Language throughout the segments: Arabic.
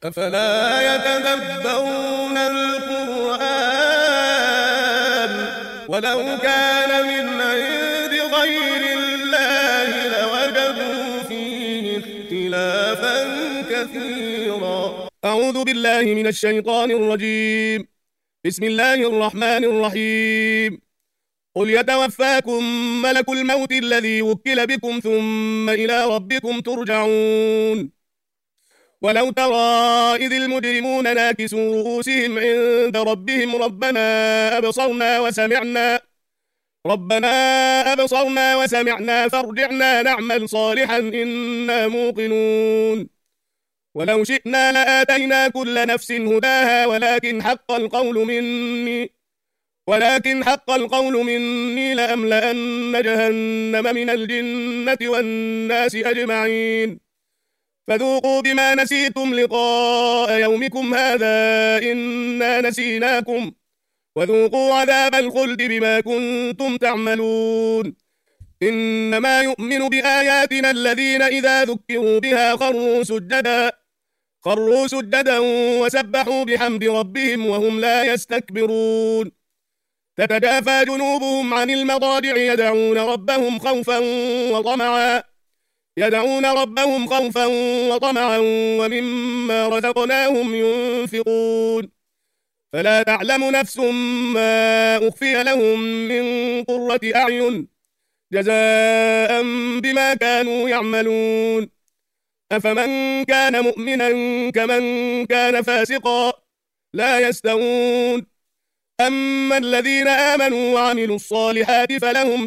أفلا يتدبرون القرآن ولو كان من عند غير الله لوجدوا فيه اختلافا كثيرا. أعوذ بالله من الشيطان الرجيم. بسم الله الرحمن الرحيم. قل يتوفاكم ملك الموت الذي وكل بكم ثم إلى ربكم ترجعون. ولو ترى إذ المجرمون ناكسوا رؤوسهم عند ربهم ربنا أبصرنا وسمعنا فارجعنا نعمل صالحا إنا موقنون. ولو شئنا لآتينا كل نفس هداها ولكن حق القول مني لأملأن جهنم من الجنة والناس أجمعين. فذوقوا بما نسيتم لقاء يومكم هذا إنا نسيناكم وذوقوا عذاب الخلد بما كنتم تعملون. إنما يؤمن بآياتنا الذين إذا ذكروا بها خروا سجدا وسبحوا بحمد ربهم وهم لا يستكبرون. تتجافى جنوبهم عن المضاجع يدعون ربهم خوفا وطمعا ومما رزقناهم ينفقون. فلا تعلم نفس ما أخفي لهم من قرة أعين جزاء بما كانوا يعملون. أفمن كان مؤمنا كمن كان فاسقا لا يستوون. أما الذين آمنوا وعملوا الصالحات فلهم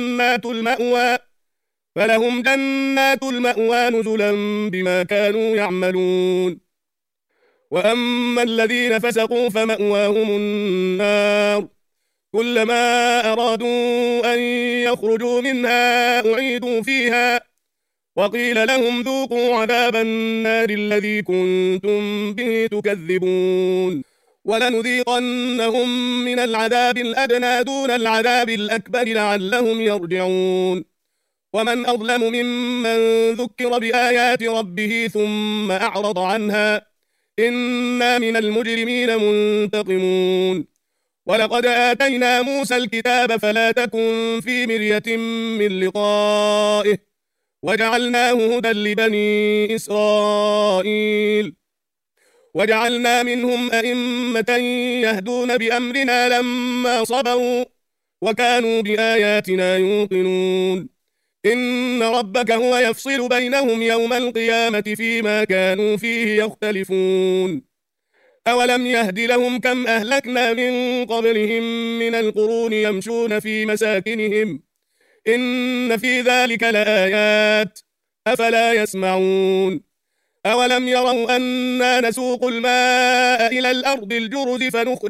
جنات المأوى نزلا بما كانوا يعملون. وأما الذين فسقوا فمأواهم النار كلما أرادوا أن يخرجوا منها أعيدوا فيها وقيل لهم ذوقوا عذاب النار الذي كنتم به تكذبون. ولنذيقنهم من العذاب الأدنى دون العذاب الأكبر لعلهم يرجعون. ومن أظلم ممن ذكر بآيات ربه ثم أعرض عنها إنا من المجرمين منتقمون. ولقد آتينا موسى الكتاب فلا تكن في مرية من لقائه وجعلناه هدى لبني إسرائيل. وجعلنا منهم أئمة يهدون بأمرنا لما صبروا وكانوا بآياتنا يوقنون. إن ربك هو يفصل بينهم يوم القيامة فيما كانوا فيه يختلفون. أولم يهد لهم كم أهلكنا من قبلهم من القرون يمشون في مساكنهم إن في ذلك لآيات أفلا يسمعون. أولم يروا أنا نسوق الماء إلى الأرض الجرز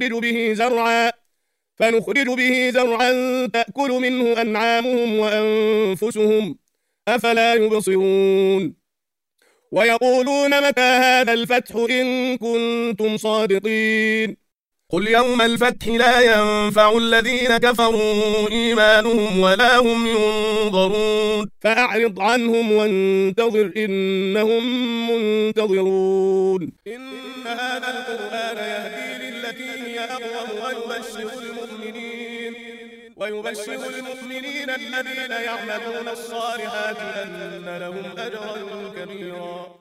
فنخرج به زرعا تأكل منه أنعامهم وأنفسهم أفلا يبصرون. ويقولون متى هذا الفتح إن كنتم صادقين. قل يوم الفتح لا ينفع الذين كفروا إيمانهم ولا هم ينظرون. فأعرض عنهم وانتظر إنهم منتظرون. إن هذا القرآن يهدي للتي هي أقوم ويبشر المؤمنين الذين يعملون الصالحات أن لهم أجرا كبيرا.